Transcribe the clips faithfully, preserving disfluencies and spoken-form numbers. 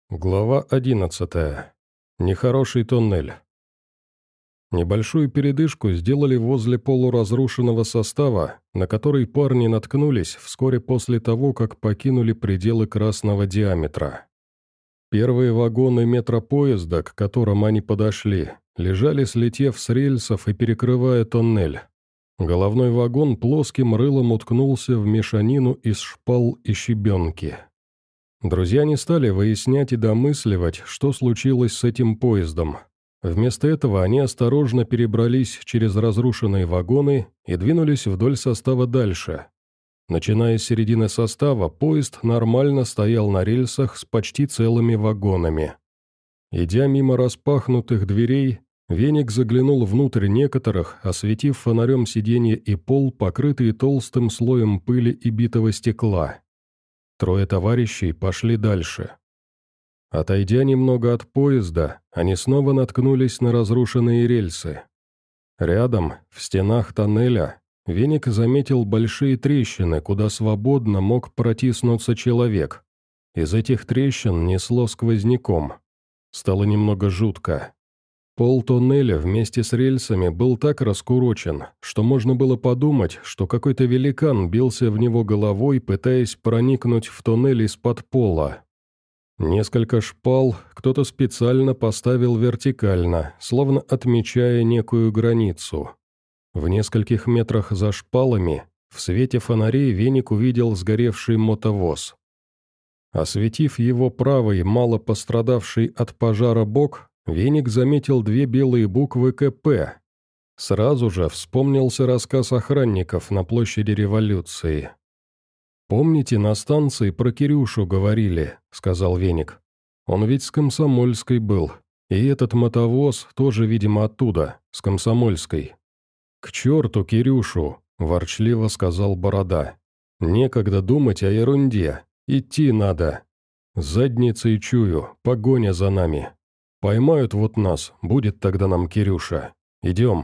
Глава одиннадцатая. Нехороший тоннель. Небольшую передышку сделали возле полуразрушенного состава, на который парни наткнулись вскоре после того, как покинули пределы красного диаметра. Первые вагоны метропоезда, к которым они подошли, лежали, слетев с рельсов и перекрывая тоннель. Головной вагон плоским рылом уткнулся в мешанину из шпал и щебенки. Друзья не стали выяснять и домысливать, что случилось с этим поездом. Вместо этого они осторожно перебрались через разрушенные вагоны и двинулись вдоль состава дальше. Начиная с середины состава, поезд нормально стоял на рельсах с почти целыми вагонами. Идя мимо распахнутых дверей, Веник заглянул внутрь некоторых, осветив фонарем сиденье и пол, покрытые толстым слоем пыли и битого стекла. Трое товарищей пошли дальше. Отойдя немного от поезда, они снова наткнулись на разрушенные рельсы. Рядом, в стенах тоннеля, Веник заметил большие трещины, куда свободно мог протиснуться человек. Из этих трещин несло сквозняком. Стало немного жутко. Пол тоннеля вместе с рельсами был так раскурочен, что можно было подумать, что какой-то великан бился в него головой, пытаясь проникнуть в тоннель из-под пола. Несколько шпал кто-то специально поставил вертикально, словно отмечая некую границу. В нескольких метрах за шпалами, в свете фонарей Веник увидел сгоревший мотовоз. Осветив его правый, мало пострадавший от пожара бок, Веник заметил две белые буквы ка пэ. Сразу же вспомнился рассказ охранников на площади Революции. «Помните, на станции про Кирюшу говорили?» — сказал Веник. «Он ведь с Комсомольской был, и этот мотовоз тоже, видимо, оттуда, с Комсомольской». «К черту Кирюшу!» — ворчливо сказал Борода. «Некогда думать о ерунде, идти надо. Задницей чую, погоня за нами. Поймают вот нас, будет тогда нам Кирюша. Идем».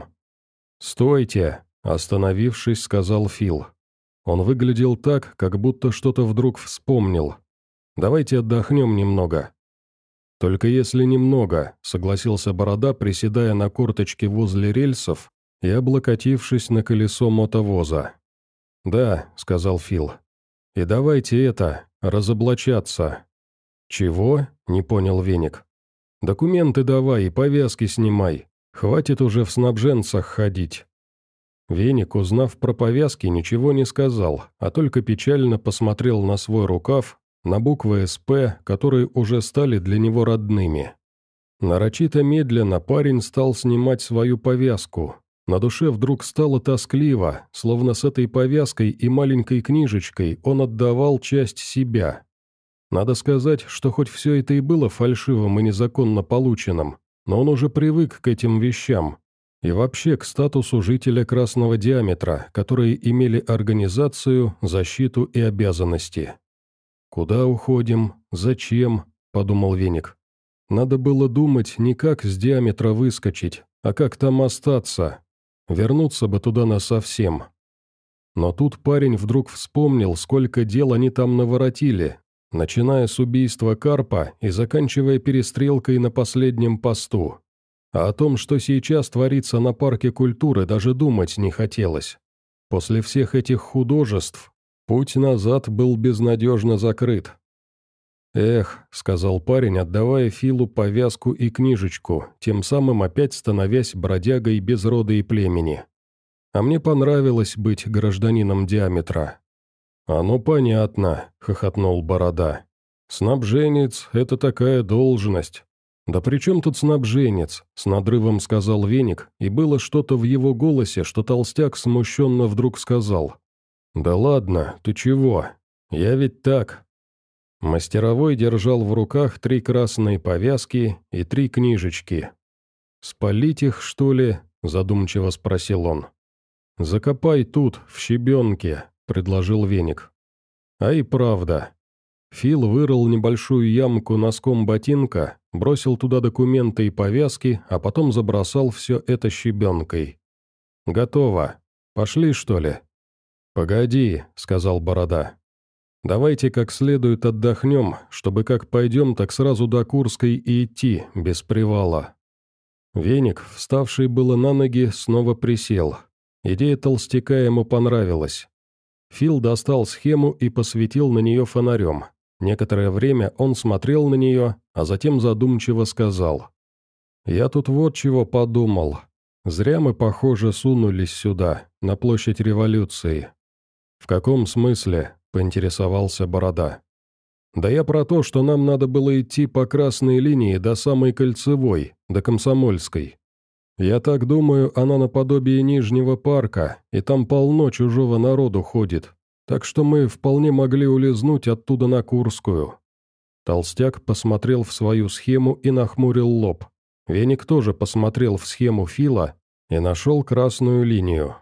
«Стойте!» – остановившись, сказал Фил. Он выглядел так, как будто что-то вдруг вспомнил. «Давайте отдохнем немного». «Только если немного», – согласился Борода, приседая на корточке возле рельсов и облокотившись на колесо мотовоза. «Да», – сказал Фил. «И давайте это, разоблачаться». «Чего?» – не понял Веник. «Документы давай и повязки снимай. Хватит уже в снабженцах ходить». Веник, узнав про повязки, ничего не сказал, а только печально посмотрел на свой рукав, на буквы эс пэ, которые уже стали для него родными. Нарочито медленно парень стал снимать свою повязку. На душе вдруг стало тоскливо, словно с этой повязкой и маленькой книжечкой он отдавал часть себя. Надо сказать, что хоть все это и было фальшивым и незаконно полученным, но он уже привык к этим вещам и вообще к статусу жителя красного диаметра, которые имели организацию, защиту и обязанности. «Куда уходим? Зачем?» – подумал Веник. «Надо было думать не как с диаметра выскочить, а как там остаться. Вернуться бы туда насовсем». Но тут парень вдруг вспомнил, сколько дел они там наворотили, начиная с убийства Карпа и заканчивая перестрелкой на последнем посту. А о том, что сейчас творится на парке культуры, даже думать не хотелось. После всех этих художеств путь назад был безнадежно закрыт. «Эх», — сказал парень, отдавая Филу повязку и книжечку, тем самым опять становясь бродягой без рода и племени. «А мне понравилось быть гражданином диаметра». «Оно понятно», — хохотнул Борода. «Снабженец — это такая должность». «Да при чем тут снабженец?» — с надрывом сказал Веник, и было что-то в его голосе, что толстяк смущенно вдруг сказал. «Да ладно, ты чего? Я ведь так». Мастеровой держал в руках три красные повязки и три книжечки. «Спалить их, что ли?» — задумчиво спросил он. «Закопай тут, в щебенке», — предложил Веник. А и правда. Фил вырыл небольшую ямку носком ботинка, бросил туда документы и повязки, а потом забросал все это щебенкой. «Готово. Пошли, что ли?» «Погоди», — сказал Борода. Давайте как следует отдохнем, чтобы как пойдем, так сразу до Курской и идти, без привала». Веник, вставший было на ноги, снова присел. Идея толстяка ему понравилась. Фил достал схему и посветил на нее фонарем. Некоторое время он смотрел на нее, а затем задумчиво сказал: «Я тут вот чего подумал. Зря мы, похоже, сунулись сюда, на площадь революции». «В каком смысле?» – поинтересовался Борода. «Да я про то, что нам надо было идти по красной линии до самой Кольцевой, до Комсомольской. Я так думаю, она наподобие Нижнего парка, и там полно чужого народу ходит, так что мы вполне могли улизнуть оттуда на Курскую». Толстяк посмотрел в свою схему и нахмурил лоб. Веник тоже посмотрел в схему Фила и нашел красную линию.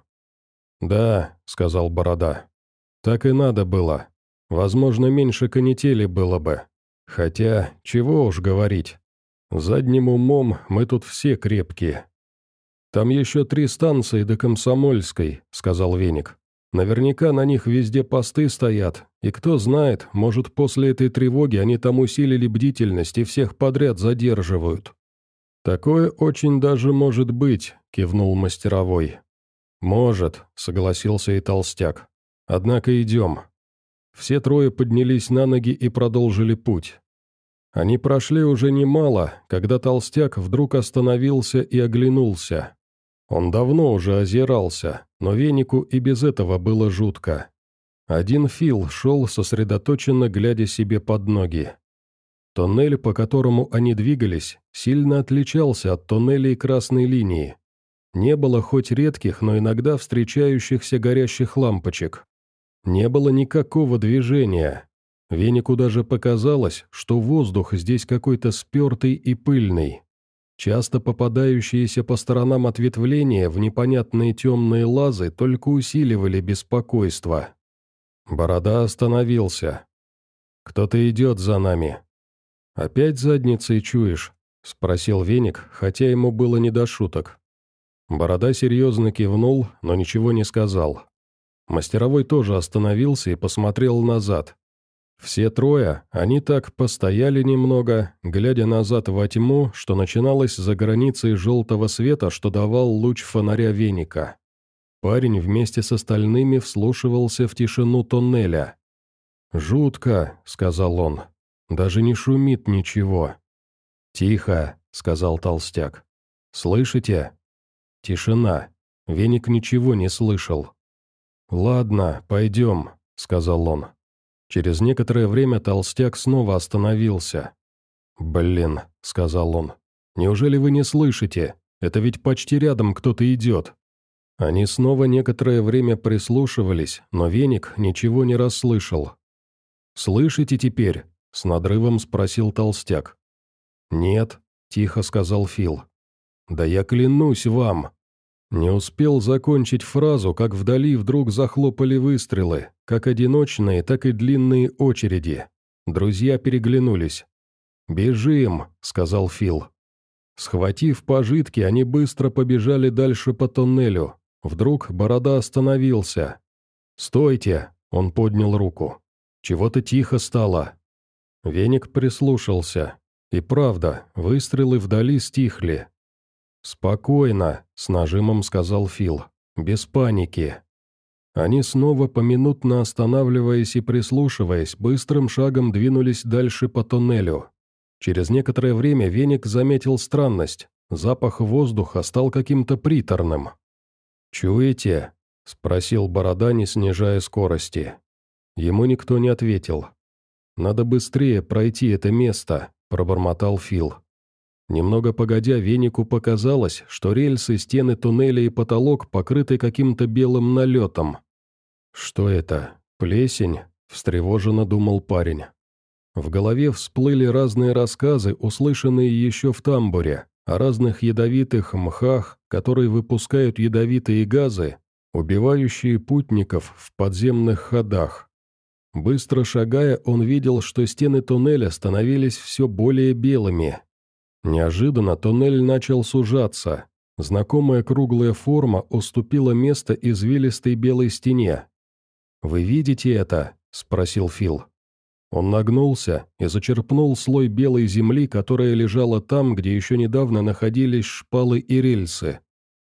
«Да», — сказал Борода, — «так и надо было. Возможно, меньше канители было бы. Хотя, чего уж говорить. Задним умом мы тут все крепкие». «Там еще три станции до Комсомольской», — сказал Веник. «Наверняка на них везде посты стоят, и кто знает, может, после этой тревоги они там усилили бдительность и всех подряд задерживают». «Такое очень даже может быть», — кивнул мастеровой. «Может», — согласился и толстяк. «Однако идем». Все трое поднялись на ноги и продолжили путь. Они прошли уже немало, когда толстяк вдруг остановился и оглянулся. Он давно уже озирался, но Венику и без этого было жутко. Один Фил шел, сосредоточенно глядя себе под ноги. Тоннель, по которому они двигались, сильно отличался от тоннелей красной линии. Не было хоть редких, но иногда встречающихся горящих лампочек. Не было никакого движения. Венику даже показалось, что воздух здесь какой-то спертый и пыльный. Часто попадающиеся по сторонам ответвления в непонятные темные лазы только усиливали беспокойство. Борода остановился. «Кто-то идет за нами». «Опять задницей чуешь?» – спросил Веник, хотя ему было не до шуток. Борода серьезно кивнул, но ничего не сказал. Мастеровой тоже остановился и посмотрел назад. Все трое, они так постояли немного, глядя назад во тьму, что начиналось за границей желтого света, что давал луч фонаря Веника. Парень вместе с остальными вслушивался в тишину тоннеля. «Жутко», — сказал он, — «даже не шумит ничего». «Тихо», — сказал толстяк. «Слышите?» Тишина. Веник ничего не слышал. «Ладно, пойдем», — сказал он. Через некоторое время толстяк снова остановился. «Блин», — сказал он, — «неужели вы не слышите? Это ведь почти рядом кто-то идет». Они снова некоторое время прислушивались, но Веник ничего не расслышал. «Слышите теперь?» — с надрывом спросил толстяк. «Нет», — тихо сказал Фил. «Да я клянусь вам». Не успел закончить фразу, как вдали вдруг захлопали выстрелы, как одиночные, так и длинные очереди. Друзья переглянулись. «Бежим», — сказал Фил. Схватив пожитки, они быстро побежали дальше по тоннелю. Вдруг Борода остановился. «Стойте!» — он поднял руку. «Чего-то тихо стало». Веник прислушался. И правда, выстрелы вдали стихли. «Спокойно», — с нажимом сказал Фил. «Без паники». Они снова, поминутно останавливаясь и прислушиваясь, быстрым шагом двинулись дальше по тоннелю. Через некоторое время Веник заметил странность. Запах воздуха стал каким-то приторным. «Чуете?» — спросил Борода, не снижая скорости. Ему никто не ответил. «Надо быстрее пройти это место», — пробормотал Фил. Немного погодя, Венику показалось, что рельсы, стены туннеля и потолок покрыты каким-то белым налетом. «Что это? Плесень?» – встревоженно думал парень. В голове всплыли разные рассказы, услышанные еще в тамбуре, о разных ядовитых мхах, которые выпускают ядовитые газы, убивающие путников в подземных ходах. Быстро шагая, он видел, что стены туннеля становились все более белыми. Неожиданно туннель начал сужаться. Знакомая круглая форма уступила место извилистой белой стене. «Вы видите это?» – спросил Фил. Он нагнулся и зачерпнул слой белой земли, которая лежала там, где еще недавно находились шпалы и рельсы.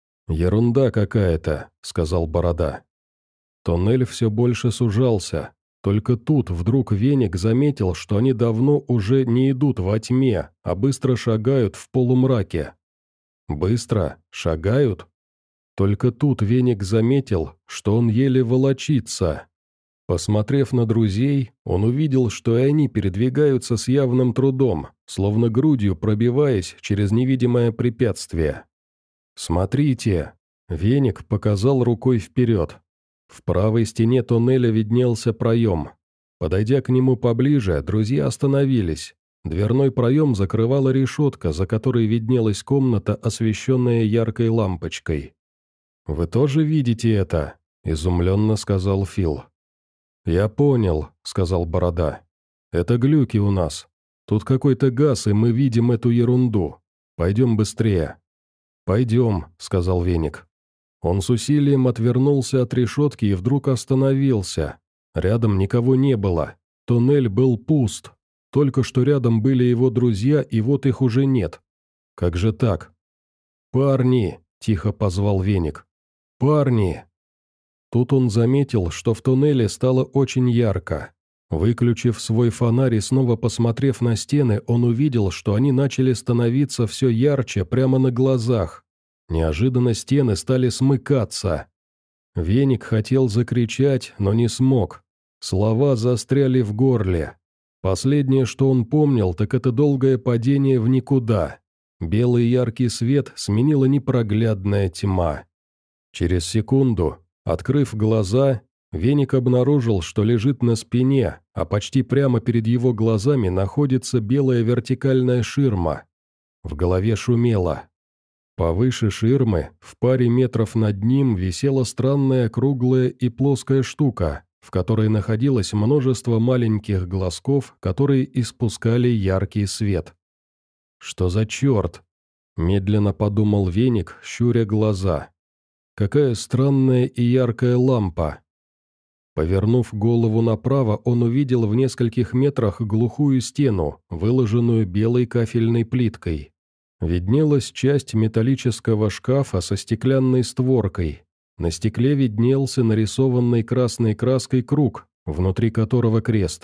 «Ерунда какая-то», — сказал Борода. Тоннель все больше сужался. Только тут вдруг Веник заметил, что они давно уже не идут во тьме, а быстро шагают в полумраке. Быстро? Шагают? Только тут Веник заметил, что он еле волочится. Посмотрев на друзей, он увидел, что и они передвигаются с явным трудом, словно грудью пробиваясь через невидимое препятствие. «Смотрите!» — Веник показал рукой вперед. В правой стене тоннеля виднелся проем. Подойдя к нему поближе, друзья остановились. Дверной проем закрывала решетка, за которой виднелась комната, освещенная яркой лампочкой. «Вы тоже видите это?» — изумленно сказал Фил. «Я понял», — сказал Борода. «Это глюки у нас. Тут какой-то газ, и мы видим эту ерунду. Пойдем быстрее». «Пойдем», — сказал Веник. Он с усилием отвернулся от решетки и вдруг остановился. Рядом никого не было. Туннель был пуст. Только что рядом были его друзья, и вот их уже нет. Как же так? «Парни!» — тихо позвал Веник. «Парни!» Тут он заметил, что в туннеле стало очень ярко. Выключив свой фонарь и снова посмотрев на стены, он увидел, что они начали становиться все ярче прямо на глазах. Неожиданно стены стали смыкаться. Веник хотел закричать, но не смог. Слова застряли в горле. Последнее, что он помнил, так это долгое падение в никуда. Белый яркий свет сменила непроглядная тьма. Через секунду, открыв глаза, Веник обнаружил, что лежит на спине, а почти прямо перед его глазами находится белая вертикальная ширма. В голове шумело. Повыше ширмы, в паре метров над ним, висела странная круглая и плоская штука, в которой находилось множество маленьких глазков, которые испускали яркий свет. «Что за черт?» – медленно подумал Веник, щуря глаза. «Какая странная и яркая лампа!» Повернув голову направо, он увидел в нескольких метрах глухую стену, выложенную белой кафельной плиткой. Виднелась часть металлического шкафа со стеклянной створкой. На стекле виднелся нарисованный красной краской круг, внутри которого крест.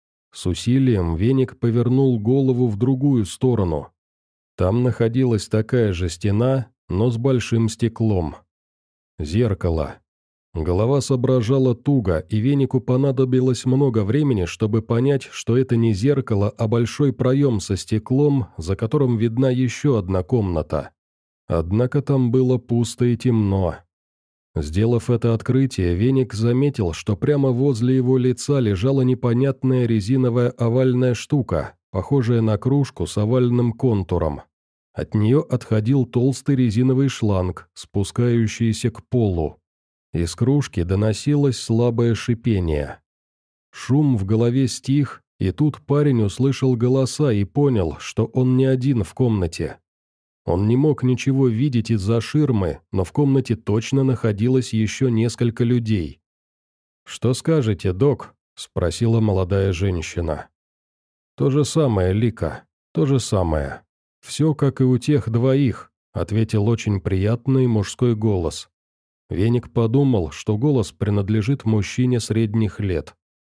С усилием Веник повернул голову в другую сторону. Там находилась такая же стена, но с большим стеклом. Зеркало. Голова соображала туго, и Венику понадобилось много времени, чтобы понять, что это не зеркало, а большой проем со стеклом, за которым видна еще одна комната. Однако там было пусто и темно. Сделав это открытие, Веник заметил, что прямо возле его лица лежала непонятная резиновая овальная штука, похожая на кружку с овальным контуром. От нее отходил толстый резиновый шланг, спускающийся к полу. Из кружки доносилось слабое шипение. Шум в голове стих, и тут парень услышал голоса и понял, что он не один в комнате. Он не мог ничего видеть из-за ширмы, но в комнате точно находилось еще несколько людей. «Что скажете, док?» – спросила молодая женщина. «То же самое, Лика, то же самое. Все, как и у тех двоих», – ответил очень приятный мужской голос. Веник подумал, что голос принадлежит мужчине средних лет.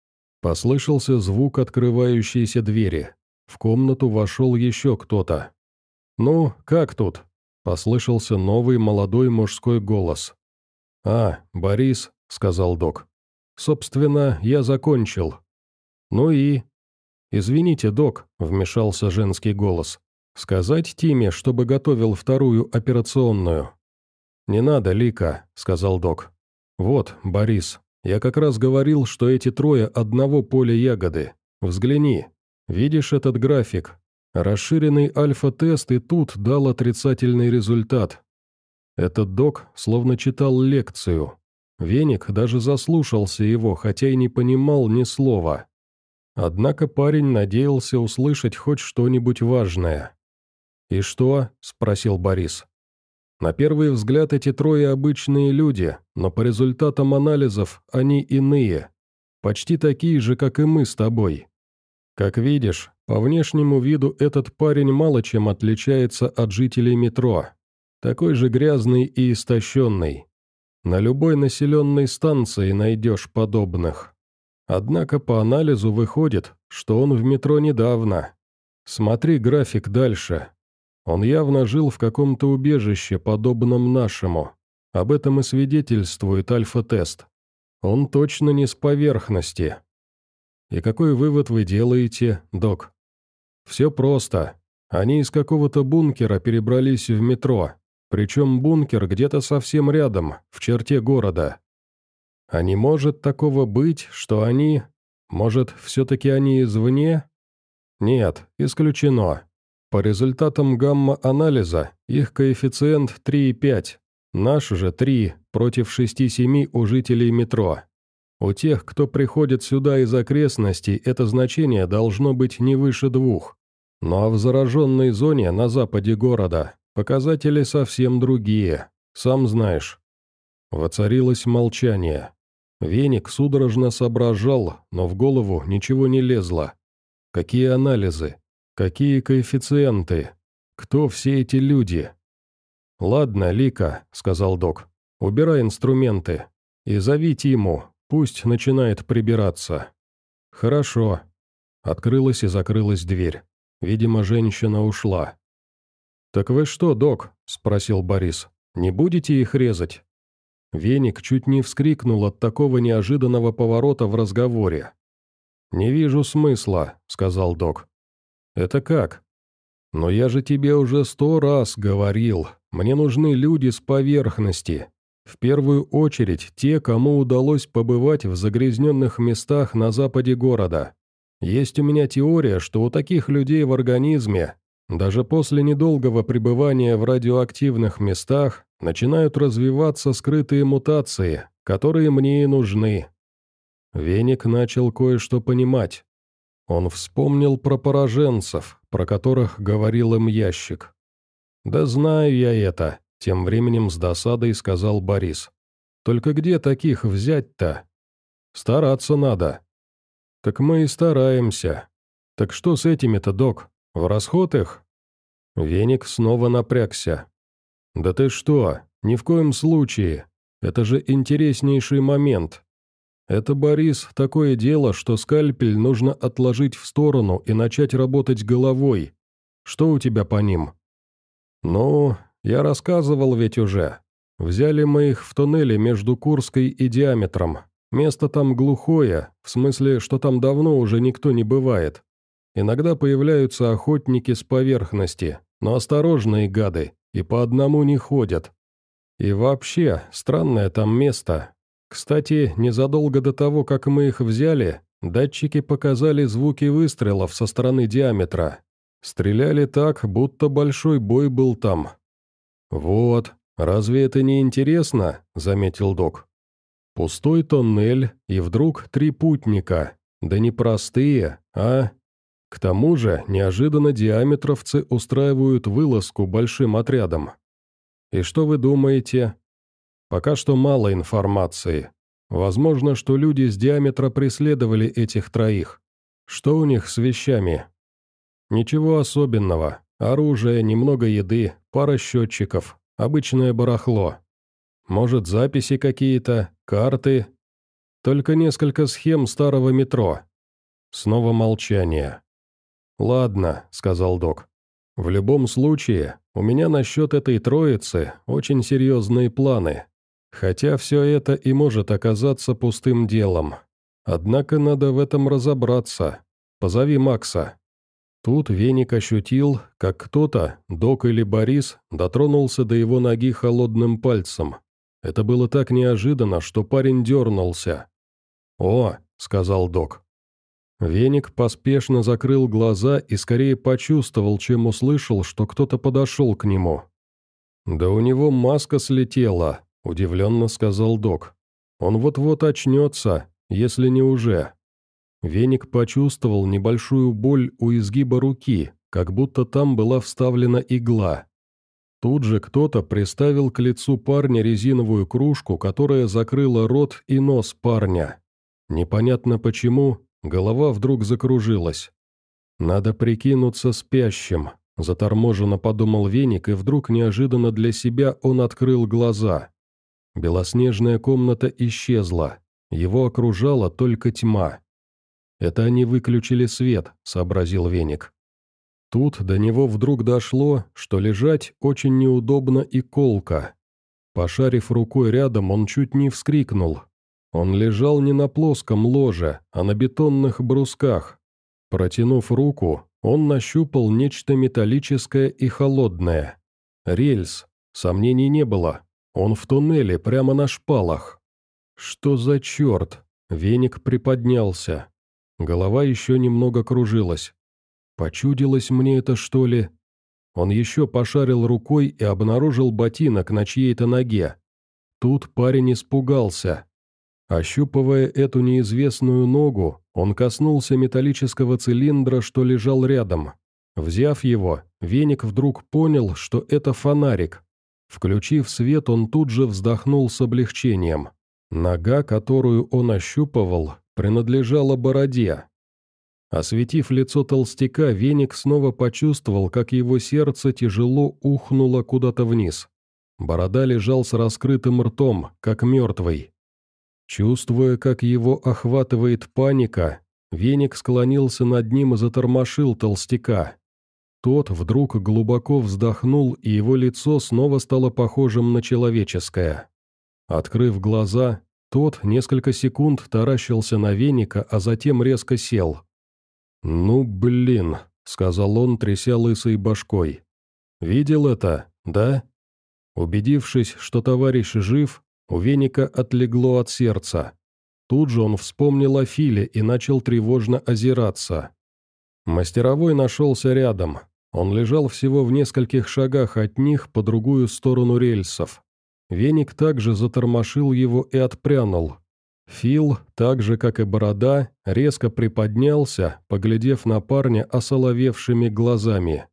Послышался звук открывающейся двери. В комнату вошел еще кто-то. «Ну, как тут?» – послышался новый молодой мужской голос. «А, Борис», – сказал док. «Собственно, я закончил». «Ну и?» «Извините, док», – вмешался женский голос. «Сказать Тиме, чтобы готовил вторую операционную?» «Не надо, Лика», — сказал док. «Вот, Борис, я как раз говорил, что эти трое одного поля ягоды. Взгляни. Видишь этот график? Расширенный альфа-тест и тут дал отрицательный результат». Этот док словно читал лекцию. Веник даже заслушался его, хотя и не понимал ни слова. Однако парень надеялся услышать хоть что-нибудь важное. «И что?» — спросил Борис. «На первый взгляд эти трое обычные люди, но по результатам анализов они иные. Почти такие же, как и мы с тобой. Как видишь, по внешнему виду этот парень мало чем отличается от жителей метро. Такой же грязный и истощенный. На любой населенной станции найдешь подобных. Однако по анализу выходит, что он в метро недавно. Смотри график дальше. Он явно жил в каком-то убежище, подобном нашему. Об этом и свидетельствует альфа-тест. Он точно не с поверхности. И какой вывод вы делаете, док? Все просто. Они из какого-то бункера перебрались в метро. Причем бункер где-то совсем рядом, в черте города. А не может такого быть, что они... Может, все-таки они извне? Нет, исключено. По результатам гамма-анализа их коэффициент три и пять, наш же три против шести-семи у жителей метро. У тех, кто приходит сюда из окрестностей, это значение должно быть не выше двух. Ну а в зараженной зоне на западе города показатели совсем другие, сам знаешь. Воцарилось молчание. Веник судорожно соображал, но в голову ничего не лезло. Какие анализы? Какие коэффициенты? Кто все эти люди? «Ладно, Лика», — сказал док, — «убирай инструменты и зови Тиму, пусть начинает прибираться». «Хорошо». Открылась и закрылась дверь. Видимо, женщина ушла. «Так вы что, док?» — спросил Борис. «Не будете их резать?» Веник чуть не вскрикнул от такого неожиданного поворота в разговоре. «Не вижу смысла», — сказал док. «Это как?» «Но я же тебе уже сто раз говорил, мне нужны люди с поверхности. В первую очередь те, кому удалось побывать в загрязненных местах на западе города. Есть у меня теория, что у таких людей в организме, даже после недолгого пребывания в радиоактивных местах, начинают развиваться скрытые мутации, которые мне и нужны». Веник начал кое-что понимать. Он вспомнил про пораженцев, про которых говорил им ящик. «Да знаю я это», — тем временем с досадой сказал Борис. «Только где таких взять-то? Стараться надо». «Так мы и стараемся. Так что с этими-то, док? В расход их?» Веник снова напрягся. «Да ты что? Ни в коем случае. Это же интереснейший момент. Это, Борис, такое дело, что скальпель нужно отложить в сторону и начать работать головой. Что у тебя по ним?» «Ну, я рассказывал ведь уже. Взяли мы их в туннеле между Курской и Диаметром. Место там глухое, в смысле, что там давно уже никто не бывает. Иногда появляются охотники с поверхности, но осторожные гады, и по одному не ходят. И вообще, странное там место. Кстати, незадолго до того, как мы их взяли, датчики показали звуки выстрелов со стороны Диаметра. Стреляли так, будто большой бой был там». «Вот, разве это не интересно?» — заметил док. «Пустой тоннель, и вдруг три путника. Да не простые, а...» К тому же, неожиданно диаметровцы устраивают вылазку большим отрядом. И что вы думаете? Пока что мало информации. Возможно, что люди с Диаметра преследовали этих троих. Что у них с вещами? Ничего особенного. Оружие, немного еды, пара счетчиков, обычное барахло. Может, записи какие-то, карты? Только несколько схем старого метро. Снова молчание. «Ладно», — сказал док. «В любом случае, у меня насчет этой троицы очень серьезные планы. Хотя все это и может оказаться пустым делом. Однако надо в этом разобраться. Позови Макса». Тут Веник ощутил, как кто-то, док или Борис, дотронулся до его ноги холодным пальцем. Это было так неожиданно, что парень дернулся. «О», — сказал док. Веник поспешно закрыл глаза и скорее почувствовал, чем услышал, что кто-то подошел к нему. «Да у него маска слетела», — удивленно сказал док. «Он вот-вот очнется, если не уже». Веник почувствовал небольшую боль у изгиба руки, как будто там была вставлена игла. Тут же кто-то приставил к лицу парня резиновую кружку, которая закрыла рот и нос парня. Непонятно почему, голова вдруг закружилась. «Надо прикинуться спящим», — заторможенно подумал Веник, и вдруг неожиданно для себя он открыл глаза. Белоснежная комната исчезла, его окружала только тьма. «Это они выключили свет», — сообразил Веник. Тут до него вдруг дошло, что лежать очень неудобно и колко. Пошарив рукой рядом, он чуть не вскрикнул. Он лежал не на плоском ложе, а на бетонных брусках. Протянув руку, он нащупал нечто металлическое и холодное. Рельс. Сомнений не было. Он в туннеле, прямо на шпалах. Что за черт? Веник приподнялся. Голова еще немного кружилась. Почудилось мне это, что ли? Он еще пошарил рукой и обнаружил ботинок на чьей-то ноге. Тут парень испугался. Ощупывая эту неизвестную ногу, он коснулся металлического цилиндра, что лежал рядом. Взяв его, Веник вдруг понял, что это фонарик. Включив свет, он тут же вздохнул с облегчением. Нога, которую он ощупывал, принадлежала Бороде. Осветив лицо толстяка, Веник снова почувствовал, как его сердце тяжело ухнуло куда-то вниз. Борода лежал с раскрытым ртом, как мертвый. Чувствуя, как его охватывает паника, Веник склонился над ним и затормошил толстяка. Тот вдруг глубоко вздохнул, и его лицо снова стало похожим на человеческое. Открыв глаза, тот несколько секунд таращился на Веника, а затем резко сел. «Ну, блин», — сказал он, тряся лысой башкой. «Видел это, да?» Убедившись, что товарищ жив, у Веника отлегло от сердца. Тут же он вспомнил о Филе и начал тревожно озираться. Мастеровой нашелся рядом. Он лежал всего в нескольких шагах от них по другую сторону рельсов. Веник также затормошил его и отпрянул. Фил, так же как и Борода, резко приподнялся, поглядев на парня осоловевшими глазами.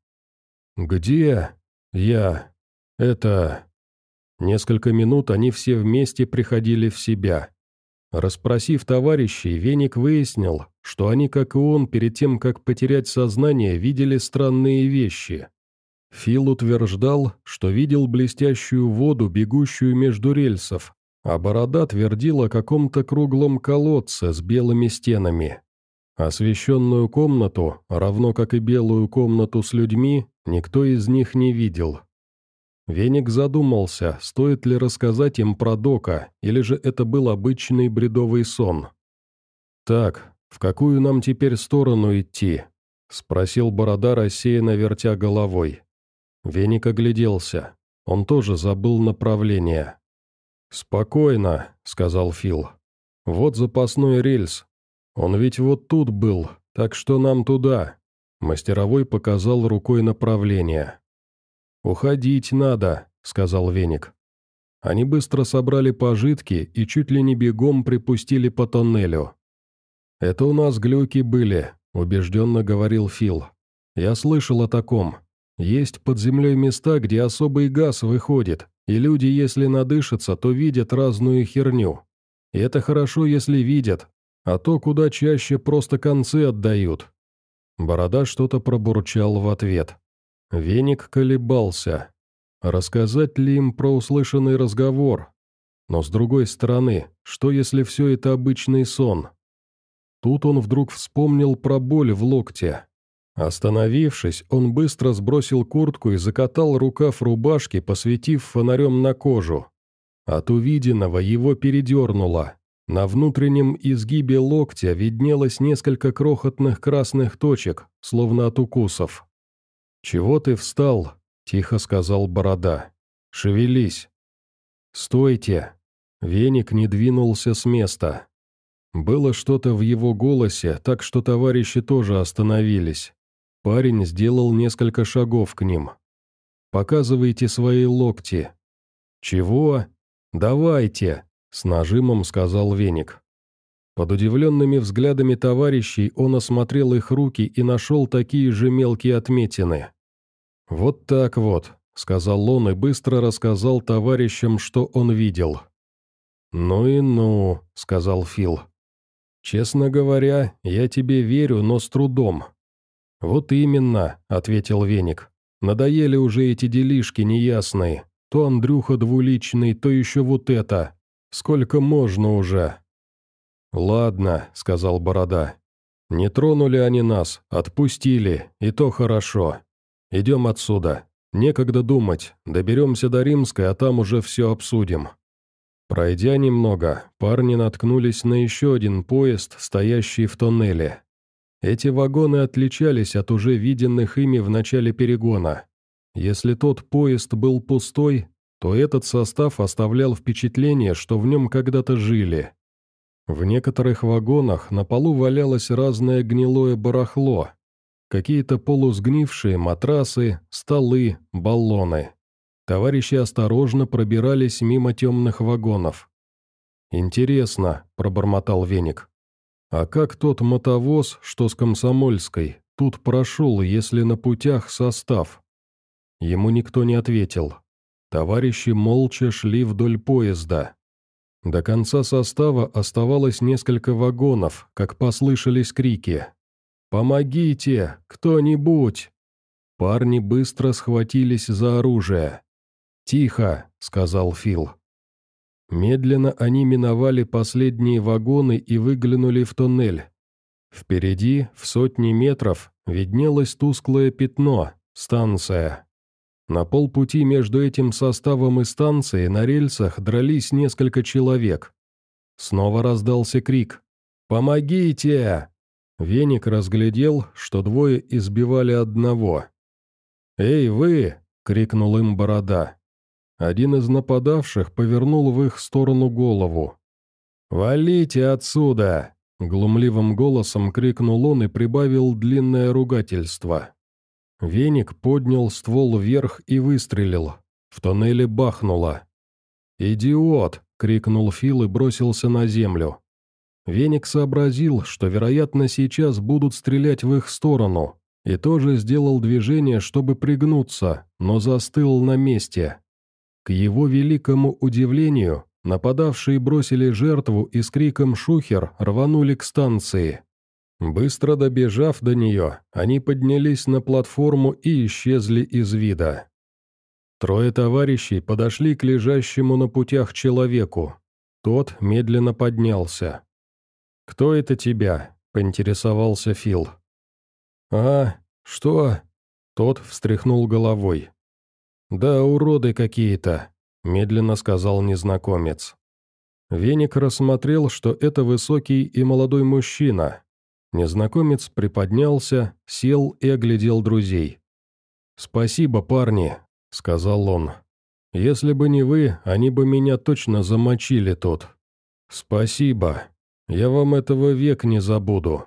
«Где я? Это...» Несколько минут они все вместе приходили в себя. Расспросив товарищей, Веник выяснил, что они, как и он, перед тем, как потерять сознание, видели странные вещи. Фил утверждал, что видел блестящую воду, бегущую между рельсов, а Борода твердил о каком-то круглом колодце с белыми стенами. Освещенную комнату, равно как и белую комнату с людьми, никто из них не видел. Веник задумался, стоит ли рассказать им про Дока, или же это был обычный бредовый сон. «Так, в какую нам теперь сторону идти?» — спросил Борода, рассеянно вертя головой. Веник огляделся. Он тоже забыл направление. «Спокойно», — сказал Фил. «Вот запасной рельс. Он ведь вот тут был, так что нам туда». Мастеровой показал рукой направление. «Уходить надо», — сказал Веник. Они быстро собрали пожитки и чуть ли не бегом припустили по тоннелю. «Это у нас глюки были», — убежденно говорил Фил. «Я слышал о таком. Есть под землей места, где особый газ выходит, и люди, если надышатся, то видят разную херню. И это хорошо, если видят, а то куда чаще просто концы отдают». Борода что-то пробурчал в ответ. Веник колебался. Рассказать ли им про услышанный разговор? Но с другой стороны, что если все это обычный сон? Тут он вдруг вспомнил про боль в локте. Остановившись, он быстро сбросил куртку и закатал рукав рубашки, посветив фонарем на кожу. От увиденного его передернуло. На внутреннем изгибе локтя виднелось несколько крохотных красных точек, словно от укусов. «Чего ты встал?» – тихо сказал Борода. «Шевелись». «Стойте!» Веник не двинулся с места. Было что-то в его голосе, так что товарищи тоже остановились. Парень сделал несколько шагов к ним. «Показывайте свои локти». «Чего? Давайте!» – с нажимом сказал Веник. Под удивленными взглядами товарищей он осмотрел их руки и нашел такие же мелкие отметины. «Вот так вот», — сказал он и быстро рассказал товарищам, что он видел. «Ну и ну», — сказал Фил. «Честно говоря, я тебе верю, но с трудом». «Вот именно», — ответил Веник. «Надоели уже эти делишки неясные. То Андрюха двуличный, то еще вот это. Сколько можно уже?» «Ладно», — сказал Борода. «Не тронули они нас, отпустили, и то хорошо. Идем отсюда. Некогда думать, доберемся до Римской, а там уже все обсудим». Пройдя немного, парни наткнулись на еще один поезд, стоящий в тоннеле. Эти вагоны отличались от уже виденных ими в начале перегона. Если тот поезд был пустой, то этот состав оставлял впечатление, что в нем когда-то жили. В некоторых вагонах на полу валялось разное гнилое барахло, какие-то полусгнившие матрасы, столы, баллоны. Товарищи осторожно пробирались мимо темных вагонов. «Интересно», — пробормотал Веник, — «а как тот мотовоз, что с Комсомольской, тут прошел, если на путях состав?» Ему никто не ответил. Товарищи молча шли вдоль поезда. До конца состава оставалось несколько вагонов, как послышались крики. «Помогите! Кто-нибудь!» Парни быстро схватились за оружие. «Тихо!» — сказал Фил. Медленно они миновали последние вагоны и выглянули в туннель. Впереди, в сотни метров, виднелось тусклое пятно — станция. На полпути между этим составом и станцией на рельсах дрались несколько человек. Снова раздался крик. «Помогите!» Веник разглядел, что двое избивали одного. «Эй, вы!» — крикнул им Борода. Один из нападавших повернул в их сторону голову. «Валите отсюда!» — глумливым голосом крикнул он и прибавил длинное ругательство. Веник поднял ствол вверх и выстрелил. В тоннеле бахнуло. «Идиот!» — крикнул Фил и бросился на землю. Веник сообразил, что, вероятно, сейчас будут стрелять в их сторону, и тоже сделал движение, чтобы пригнуться, но застыл на месте. К его великому удивлению, нападавшие бросили жертву и с криком «Шухер!» рванули к станции. Быстро добежав до нее, они поднялись на платформу и исчезли из вида. Трое товарищей подошли к лежащему на путях человеку. Тот медленно поднялся. «Кто это тебя?» — поинтересовался Фил. «А, что?» — тот встряхнул головой. «Да уроды какие-то», — медленно сказал незнакомец. Веник рассмотрел, что это высокий и молодой мужчина. Незнакомец приподнялся, сел и оглядел друзей. «Спасибо, парни», — сказал он. «Если бы не вы, они бы меня точно замочили тут. Спасибо. Я вам этого век не забуду».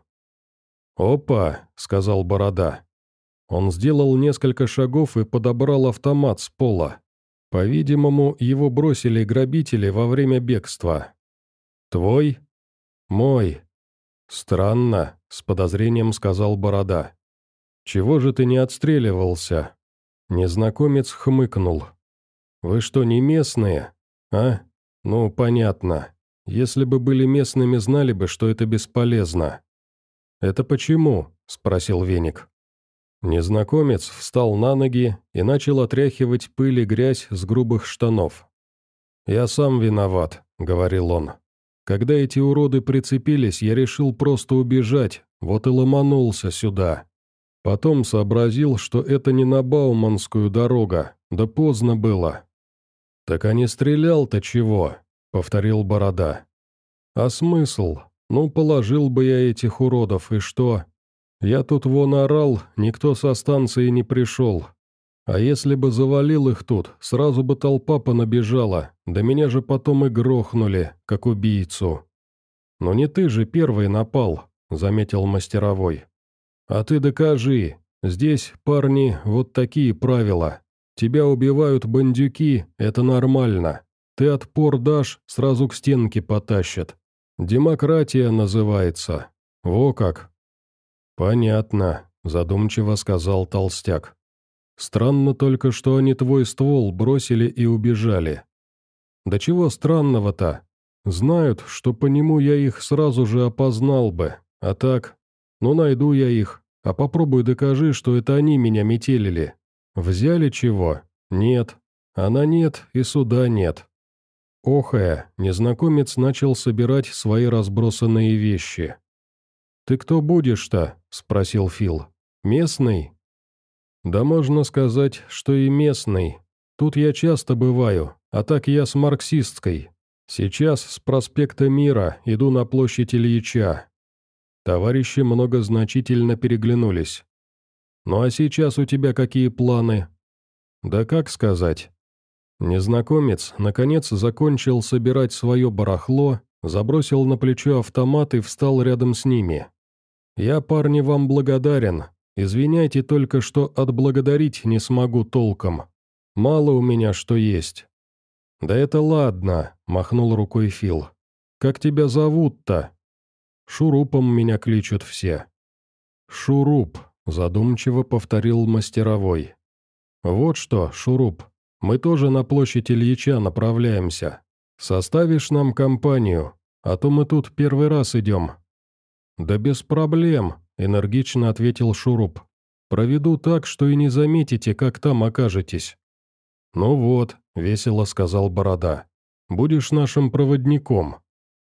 «Опа», — сказал Борода. Он сделал несколько шагов и подобрал автомат с пола. По-видимому, его бросили грабители во время бегства. «Твой?» «Мой». «Странно», — с подозрением сказал Борода. «Чего же ты не отстреливался?» Незнакомец хмыкнул. «Вы что, не местные? А? Ну, понятно. Если бы были местными, знали бы, что это бесполезно». «Это почему?» — спросил Веник. Незнакомец встал на ноги и начал отряхивать пыль и грязь с грубых штанов. «Я сам виноват», — говорил он. «Когда эти уроды прицепились, я решил просто убежать, вот и ломанулся сюда. Потом сообразил, что это не на Бауманскую дорога, да поздно было». «Так а не стрелял-то чего?» — повторил Борода. «А смысл? Ну, положил бы я этих уродов, и что? Я тут вон орал, никто со станции не пришел. А если бы завалил их тут, сразу бы толпа понабежала, да меня же потом и грохнули, как убийцу». «Но не ты же первый напал», — заметил мастеровой. «А ты докажи. Здесь, парни, вот такие правила. Тебя убивают бандюки, это нормально. Ты отпор дашь, сразу к стенке потащат. Демократия называется. Во как». «Понятно», — задумчиво сказал толстяк. «Странно только, что они твой ствол бросили и убежали». «Да чего странного-то? Знают, что по нему я их сразу же опознал бы, а так... Ну, найду я их, а попробуй докажи, что это они меня метелили. Взяли чего? Нет. Она нет, и суда нет». Охая, незнакомец начал собирать свои разбросанные вещи. «Ты кто будешь-то?» – спросил Фил. «Местный?» «Да можно сказать, что и местный. Тут я часто бываю, а так я с марксистской. Сейчас с проспекта Мира иду на площадь Ильича». Товарищи многозначительно переглянулись. «Ну а сейчас у тебя какие планы?» «Да как сказать?» Незнакомец, наконец, закончил собирать свое барахло, забросил на плечо автомат и встал рядом с ними. «Я, парни, вам благодарен. Извиняйте только, что отблагодарить не смогу толком. Мало у меня что есть». «Да это ладно», — махнул рукой Фил. «Как тебя зовут-то?» «Шурупом меня кличут все». «Шуруп», — задумчиво повторил мастеровой. «Вот что, Шуруп, мы тоже на площадь Ильича направляемся. Составишь нам компанию, а то мы тут первый раз идем». «Да без проблем», — энергично ответил Шуруп. «Проведу так, что и не заметите, как там окажетесь». «Ну вот», — весело сказал Борода, — «будешь нашим проводником».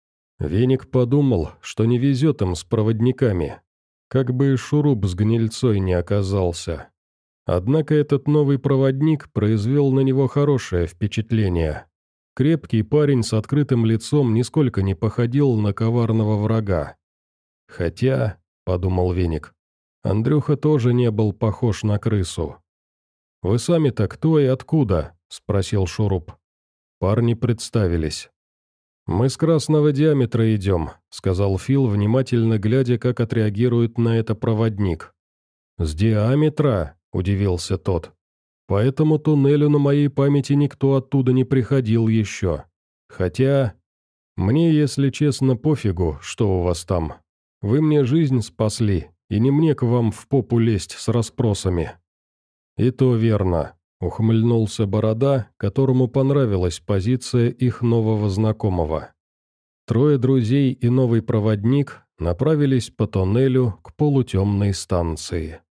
Веник подумал, что не везет им с проводниками, как бы и Шуруп с гнильцой не оказался. Однако этот новый проводник произвел на него хорошее впечатление. Крепкий парень с открытым лицом нисколько не походил на коварного врага. «Хотя», — подумал Веник, — Андрюха тоже не был похож на крысу. «Вы сами-то кто и откуда?» — спросил Шуруп. Парни представились. «Мы с красного диаметра идем», — сказал Фил, внимательно глядя, как отреагирует на это проводник. «С диаметра?» — удивился тот. «По этому туннелю на моей памяти никто оттуда не приходил еще. Хотя... Мне, если честно, пофигу, что у вас там. Вы мне жизнь спасли, и не мне к вам в попу лезть с расспросами». «И то верно», — ухмыльнулся Борода, которому понравилась позиция их нового знакомого. Трое друзей и новый проводник направились по тоннелю к полутемной станции.